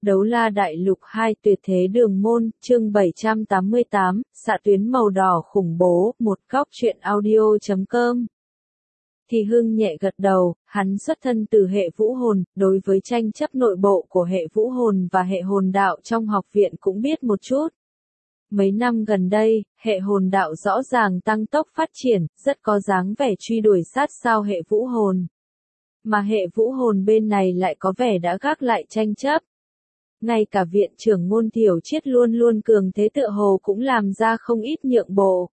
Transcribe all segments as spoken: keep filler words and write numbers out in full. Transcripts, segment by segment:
Đấu la đại lục hai tuyệt thế đường môn, chương bảy trăm tám mươi tám, xạ tuyến màu đỏ khủng bố, một góc truyện audio chấm com. Thì Hưng nhẹ gật đầu, hắn xuất thân từ hệ vũ hồn, đối với tranh chấp nội bộ của hệ vũ hồn và hệ hồn đạo trong học viện cũng biết một chút. Mấy năm gần đây, hệ hồn đạo rõ ràng tăng tốc phát triển, rất có dáng vẻ truy đuổi sát sao hệ vũ hồn. Mà hệ vũ hồn bên này lại có vẻ đã gác lại tranh chấp. Ngay cả viện trưởng Ngôn Tiểu Chiết luôn luôn cường thế tựa hồ cũng làm ra không ít nhượng bộ.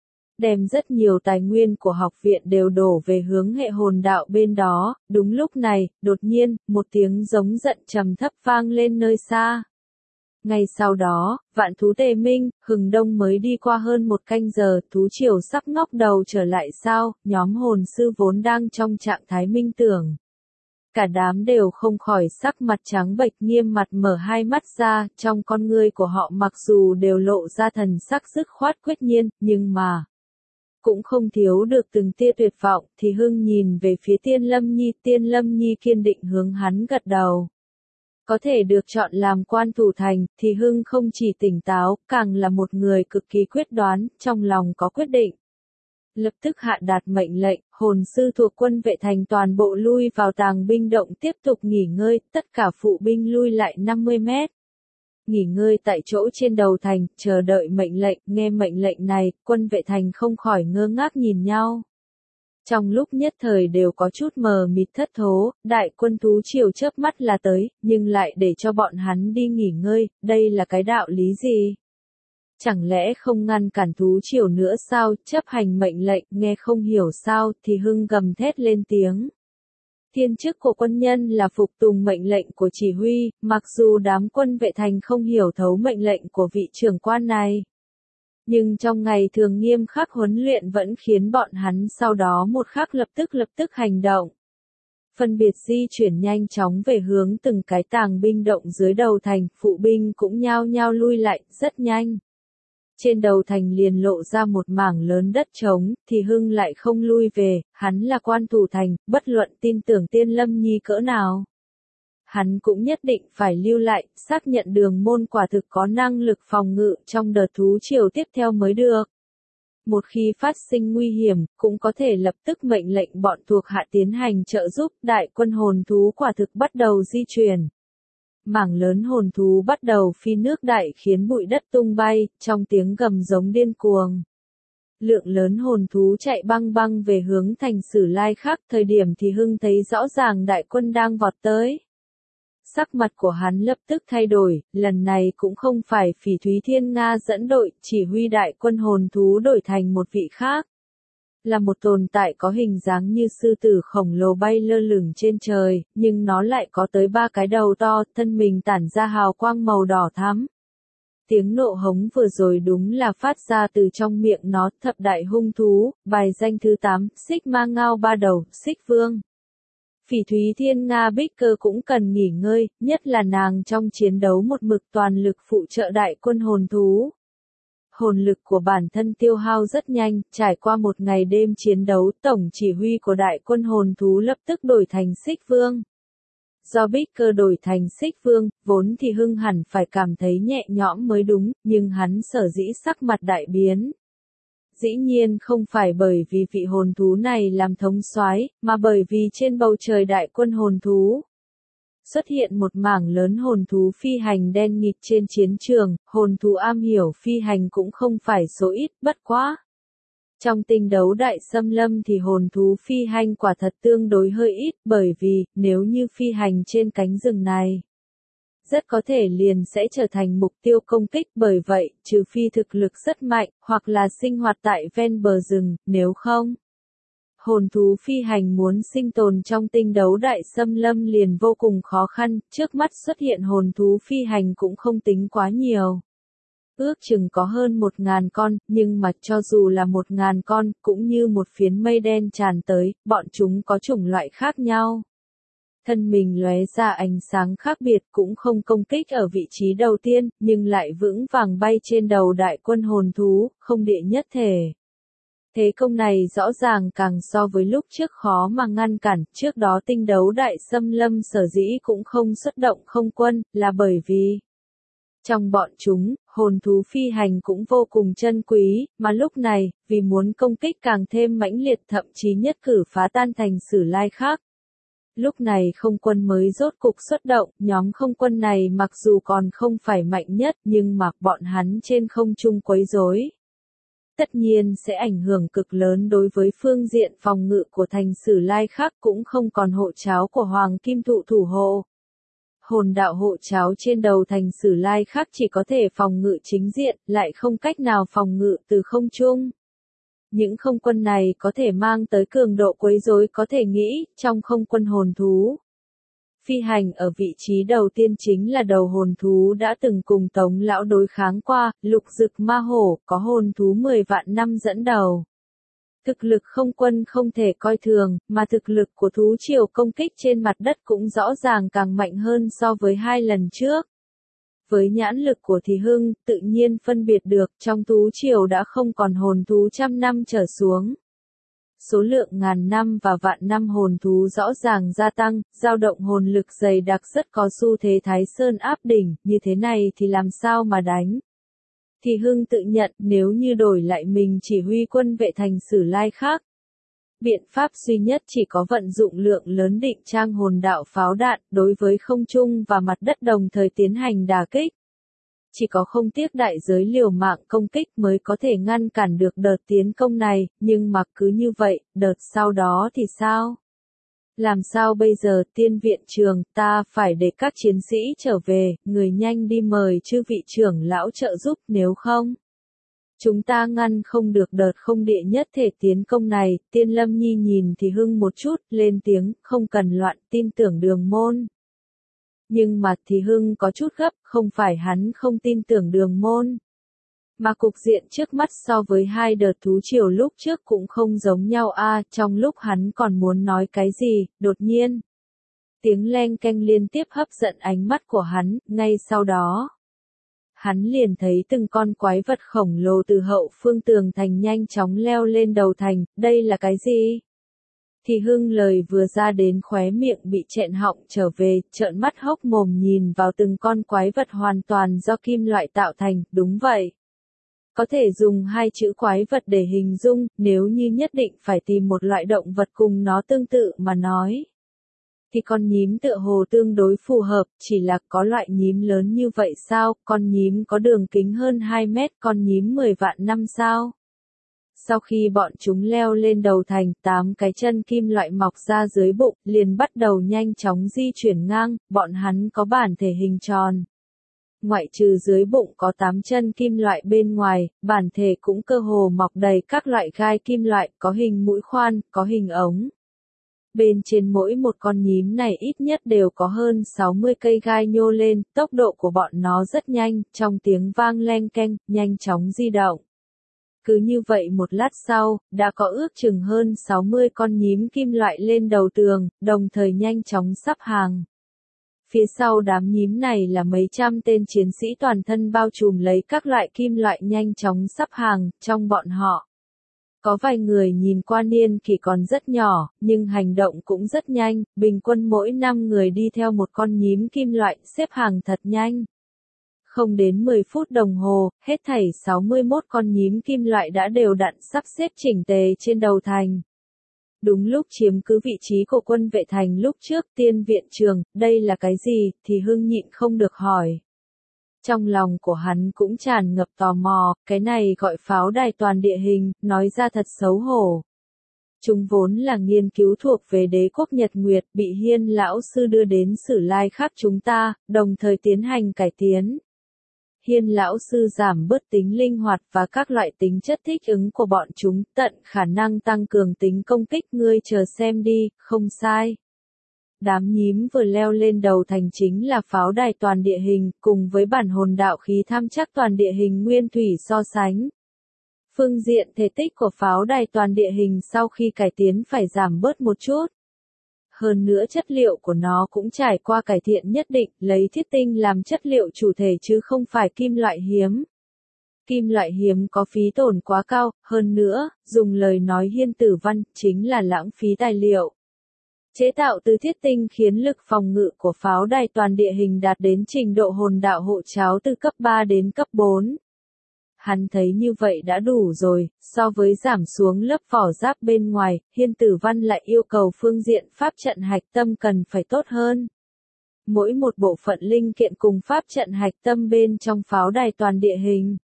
Đem rất nhiều tài nguyên của học viện đều đổ về hướng hệ hồn đạo bên đó, đúng lúc này, đột nhiên, một tiếng giống giận trầm thấp vang lên nơi xa. Ngay sau đó, vạn thú tề minh, hừng đông mới đi qua hơn một canh giờ, thú triều sắp ngóc đầu trở lại sao, nhóm hồn sư vốn đang trong trạng thái minh tưởng. Cả đám đều không khỏi sắc mặt trắng bệch nghiêm mặt mở hai mắt ra, trong con ngươi của họ mặc dù đều lộ ra thần sắc dứt khoát quyết nhiên, nhưng mà cũng không thiếu được từng tia tuyệt vọng, thì Hưng nhìn về phía Tiên Lâm Nhi, Tiên Lâm Nhi kiên định hướng hắn gật đầu. Có thể được chọn làm quan thủ thành, thì Hưng không chỉ tỉnh táo, càng là một người cực kỳ quyết đoán, trong lòng có quyết định. Lập tức hạ đạt mệnh lệnh, hồn sư thuộc quân vệ thành toàn bộ lui vào tàng binh động tiếp tục nghỉ ngơi, tất cả phụ binh lui lại năm mươi mét. Nghỉ ngơi tại chỗ trên đầu thành, chờ đợi mệnh lệnh, nghe mệnh lệnh này, quân vệ thành không khỏi ngơ ngác nhìn nhau. Trong lúc nhất thời đều có chút mờ mịt thất thố, đại quân thú triều chớp mắt là tới, nhưng lại để cho bọn hắn đi nghỉ ngơi, đây là cái đạo lý gì? Chẳng lẽ không ngăn cản thú triều nữa sao, chấp hành mệnh lệnh, nghe không hiểu sao, thì Hưng gầm thét lên tiếng. Thiên chức của quân nhân là phục tùng mệnh lệnh của chỉ huy, mặc dù đám quân vệ thành không hiểu thấu mệnh lệnh của vị trưởng quan này. Nhưng trong ngày thường nghiêm khắc huấn luyện vẫn khiến bọn hắn sau đó một khắc lập tức lập tức hành động. Phân biệt di chuyển nhanh chóng về hướng từng cái tàng binh động dưới đầu thành, phụ binh cũng nhao nhao lui lại, rất nhanh. Trên đầu thành liền lộ ra một mảng lớn đất trống, thì Hưng lại không lui về, hắn là quan thủ thành, bất luận tin tưởng Tiên Lâm Nhi cỡ nào. Hắn cũng nhất định phải lưu lại, xác nhận đường môn quả thực có năng lực phòng ngự trong đợt thú triều tiếp theo mới được. Một khi phát sinh nguy hiểm, cũng có thể lập tức mệnh lệnh bọn thuộc hạ tiến hành trợ giúp, đại quân hồn thú quả thực bắt đầu di chuyển. Mảng lớn hồn thú bắt đầu phi nước đại khiến bụi đất tung bay, trong tiếng gầm giống điên cuồng. Lượng lớn hồn thú chạy băng băng về hướng thành Sử Lai Khắc, thời điểm thì Hưng thấy rõ ràng đại quân đang vọt tới. Sắc mặt của hắn lập tức thay đổi, lần này cũng không phải Phỉ Thúy Thiên Nga dẫn đội, chỉ huy đại quân hồn thú đổi thành một vị khác. Là một tồn tại có hình dáng như sư tử khổng lồ bay lơ lửng trên trời, nhưng nó lại có tới ba cái đầu to, thân mình tản ra hào quang màu đỏ thắm. Tiếng nộ hống vừa rồi đúng là phát ra từ trong miệng nó, thập đại hung thú, bài danh thứ tám, xích ma ngao ba đầu, xích vương. Phỉ Thúy Thiên Nga Bích Cơ cũng cần nghỉ ngơi, nhất là nàng trong chiến đấu một mực toàn lực phụ trợ đại quân hồn thú. Hồn lực của bản thân tiêu hao rất nhanh, trải qua một ngày đêm chiến đấu, tổng chỉ huy của đại quân hồn thú lập tức đổi thành xích vương. Do Bích Cơ đổi thành xích vương, vốn thì Hưng hẳn phải cảm thấy nhẹ nhõm mới đúng, nhưng hắn sở dĩ sắc mặt đại biến. Dĩ nhiên không phải bởi vì vị hồn thú này làm thống soái, mà bởi vì trên bầu trời đại quân hồn thú xuất hiện một mảng lớn hồn thú phi hành đen nghịt trên chiến trường, hồn thú am hiểu phi hành cũng không phải số ít, bất quá. Trong tinh đấu đại xâm lâm thì hồn thú phi hành quả thật tương đối hơi ít, bởi vì, nếu như phi hành trên cánh rừng này, rất có thể liền sẽ trở thành mục tiêu công kích, bởi vậy, trừ phi thực lực rất mạnh, hoặc là sinh hoạt tại ven bờ rừng, nếu không. Hồn thú phi hành muốn sinh tồn trong tinh đấu đại xâm lâm liền vô cùng khó khăn, trước mắt xuất hiện hồn thú phi hành cũng không tính quá nhiều. Ước chừng có hơn một ngàn con, nhưng mà cho dù là một ngàn con, cũng như một phiến mây đen tràn tới, bọn chúng có chủng loại khác nhau. Thân mình lóe ra ánh sáng khác biệt cũng không công kích ở vị trí đầu tiên, nhưng lại vững vàng bay trên đầu đại quân hồn thú, không địa nhất thể. Thế công này rõ ràng càng so với lúc trước khó mà ngăn cản, trước đó tinh đấu đại xâm lâm sở dĩ cũng không xuất động không quân, là bởi vì trong bọn chúng, hồn thú phi hành cũng vô cùng chân quý, mà lúc này, vì muốn công kích càng thêm mãnh liệt thậm chí nhất cử phá tan thành Sử Lai khác. Lúc này không quân mới rốt cục xuất động, nhóm không quân này mặc dù còn không phải mạnh nhất nhưng mặc bọn hắn trên không trung quấy rối, tất nhiên sẽ ảnh hưởng cực lớn đối với phương diện phòng ngự của thành Sử Lai khác, cũng không còn hộ cháo của Hoàng Kim Thụ thủ hộ. Hồn đạo hộ cháo trên đầu thành Sử Lai khác chỉ có thể phòng ngự chính diện, lại không cách nào phòng ngự từ không trung. Những không quân này có thể mang tới cường độ quấy rối có thể nghĩ, trong không quân hồn thú. Phi hành ở vị trí đầu tiên chính là đầu hồn thú đã từng cùng Tống Lão đối kháng qua, Lục Dực Ma Hổ, có hồn thú mười vạn năm dẫn đầu. Thực lực không quân không thể coi thường, mà thực lực của thú triều công kích trên mặt đất cũng rõ ràng càng mạnh hơn so với hai lần trước. Với nhãn lực của Thì Hưng, tự nhiên phân biệt được trong thú triều đã không còn hồn thú trăm năm trở xuống. Số lượng ngàn năm và vạn năm hồn thú rõ ràng gia tăng, dao động hồn lực dày đặc rất có xu thế Thái Sơn áp đỉnh, như thế này thì làm sao mà đánh. Thì Hưng tự nhận nếu như đổi lại mình chỉ huy quân vệ thành Sử Lai khác. Biện pháp duy nhất chỉ có vận dụng lượng lớn định trang hồn đạo pháo đạn đối với không trung và mặt đất đồng thời tiến hành đả kích. Chỉ có không tiếc đại giới liều mạng công kích mới có thể ngăn cản được đợt tiến công này, nhưng mà cứ như vậy, đợt sau đó thì sao? Làm sao bây giờ tiên viện trường, ta phải để các chiến sĩ trở về, người nhanh đi mời chư vị trưởng lão trợ giúp nếu không. Chúng ta ngăn không được đợt không địa nhất thể tiến công này, Tiên Lâm Nhi nhìn Thì Hưng một chút, lên tiếng, không cần loạn, tin tưởng Đường Môn. Nhưng mà Thì Hưng có chút gấp, không phải hắn không tin tưởng Đường Môn. Mà cục diện trước mắt so với hai đợt thú triều lúc trước cũng không giống nhau a. À, trong lúc hắn còn muốn nói cái gì, đột nhiên. Tiếng leng keng liên tiếp hấp dẫn ánh mắt của hắn, ngay sau đó. Hắn liền thấy từng con quái vật khổng lồ từ hậu phương tường thành nhanh chóng leo lên đầu thành, đây là cái gì? Thì Hưng lời vừa ra đến khóe miệng bị chẹn họng trở về, trợn mắt hốc mồm nhìn vào từng con quái vật hoàn toàn do kim loại tạo thành, đúng vậy. Có thể dùng hai chữ quái vật để hình dung, nếu như nhất định phải tìm một loại động vật cùng nó tương tự mà nói. Thì con nhím tựa hồ tương đối phù hợp, chỉ là có loại nhím lớn như vậy sao, con nhím có đường kính hơn hai mét, con nhím mười vạn năm sao. Sau khi bọn chúng leo lên đầu thành, tám cái chân kim loại mọc ra dưới bụng, liền bắt đầu nhanh chóng di chuyển ngang, bọn hắn có bản thể hình tròn. Ngoại trừ dưới bụng có tám chân kim loại bên ngoài, bản thể cũng cơ hồ mọc đầy các loại gai kim loại, có hình mũi khoan, có hình ống. Bên trên mỗi một con nhím này ít nhất đều có hơn sáu mươi cây gai nhô lên, tốc độ của bọn nó rất nhanh, trong tiếng vang leng keng, nhanh chóng di động. Cứ như vậy một lát sau, đã có ước chừng hơn sáu mươi con nhím kim loại lên đầu tường, đồng thời nhanh chóng sắp hàng. Phía sau đám nhím này là mấy trăm tên chiến sĩ toàn thân bao trùm lấy các loại kim loại nhanh chóng sắp hàng, trong bọn họ. Có vài người nhìn qua niên kỷ còn rất nhỏ, nhưng hành động cũng rất nhanh, bình quân mỗi năm người đi theo một con nhím kim loại, xếp hàng thật nhanh. Không đến mười phút đồng hồ, hết thảy sáu mươi mốt con nhím kim loại đã đều đặn sắp xếp chỉnh tề trên đầu thành. Đúng lúc chiếm cứ vị trí của quân vệ thành lúc trước, Tiên viện trường, đây là cái gì, thì Hưng nhịn không được hỏi. Trong lòng của hắn cũng tràn ngập tò mò, cái này gọi pháo đài toàn địa hình, nói ra thật xấu hổ. Chúng vốn là nghiên cứu thuộc về đế quốc Nhật Nguyệt, bị Hiên lão sư đưa đến Sử Lai khác chúng ta, đồng thời tiến hành cải tiến. Hiên lão sư giảm bớt tính linh hoạt và các loại tính chất thích ứng của bọn chúng, tận khả năng tăng cường tính công kích, ngươi chờ xem đi, không sai. Đám nhím vừa leo lên đầu thành chính là pháo đài toàn địa hình, cùng với bản hồn đạo khí tham chắc toàn địa hình nguyên thủy so sánh. Phương diện thể tích của pháo đài toàn địa hình sau khi cải tiến phải giảm bớt một chút. Hơn nữa chất liệu của nó cũng trải qua cải thiện nhất định, lấy thiết tinh làm chất liệu chủ thể chứ không phải kim loại hiếm. Kim loại hiếm có phí tổn quá cao, hơn nữa, dùng lời nói Hiên Tử Văn, chính là lãng phí tài liệu. Chế tạo từ thiết tinh khiến lực phòng ngự của pháo đài toàn địa hình đạt đến trình độ hồn đạo hộ cháo từ cấp ba đến cấp bốn. Hắn thấy như vậy đã đủ rồi, so với giảm xuống lớp vỏ giáp bên ngoài, Hiên Tử Văn lại yêu cầu phương diện pháp trận hạch tâm cần phải tốt hơn. Mỗi một bộ phận linh kiện cùng pháp trận hạch tâm bên trong pháo đài toàn địa hình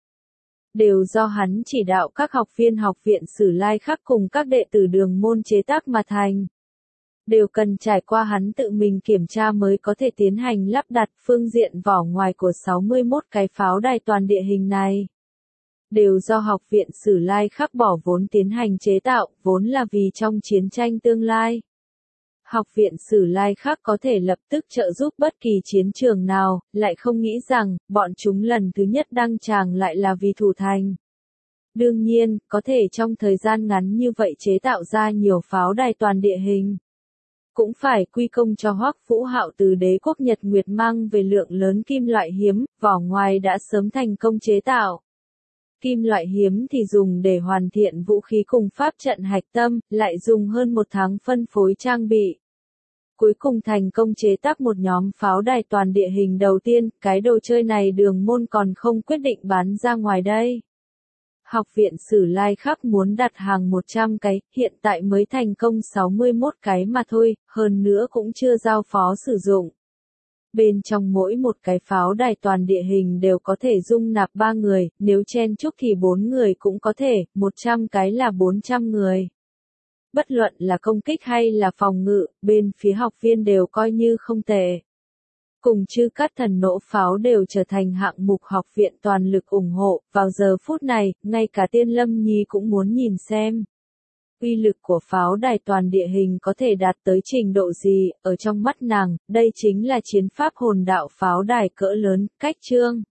đều do hắn chỉ đạo các học viên học viện Sử Lai Khắc cùng các đệ tử đường môn chế tác mà thành. Đều cần trải qua hắn tự mình kiểm tra mới có thể tiến hành lắp đặt phương diện vỏ ngoài của sáu mươi mốt cái pháo đài toàn địa hình này. Đều do học viện Sử Lai Khắc bỏ vốn tiến hành chế tạo, vốn là vì trong chiến tranh tương lai. Học viện Sử Lai Khắc có thể lập tức trợ giúp bất kỳ chiến trường nào, lại không nghĩ rằng, bọn chúng lần thứ nhất đăng tràng lại là vì thủ thành. Đương nhiên, có thể trong thời gian ngắn như vậy chế tạo ra nhiều pháo đài toàn địa hình. Cũng phải quy công cho Hoắc Vũ Hạo từ đế quốc Nhật Nguyệt mang về lượng lớn kim loại hiếm, vỏ ngoài đã sớm thành công chế tạo. Kim loại hiếm thì dùng để hoàn thiện vũ khí cùng pháp trận hạch tâm, lại dùng hơn một tháng phân phối trang bị. Cuối cùng thành công chế tác một nhóm pháo đài toàn địa hình đầu tiên, cái đồ chơi này đường môn còn không quyết định bán ra ngoài đây. Học viện Sử Lai Khắc muốn đặt hàng một trăm cái, hiện tại mới thành công sáu mươi mốt cái mà thôi, hơn nữa cũng chưa giao phó sử dụng. Bên trong mỗi một cái pháo đài toàn địa hình đều có thể dung nạp ba người, nếu chen chúc thì bốn người cũng có thể, một trăm cái là bốn trăm người. Bất luận là công kích hay là phòng ngự, bên phía học viên đều coi như không tệ. Cùng chư cát thần nổ pháo đều trở thành hạng mục học viện toàn lực ủng hộ, vào giờ phút này, ngay cả Tiên Lâm Nhi cũng muốn nhìn xem. Uy lực của pháo đài toàn địa hình có thể đạt tới trình độ gì, ở trong mắt nàng, đây chính là chiến pháp hồn đạo pháo đài cỡ lớn, cách chương.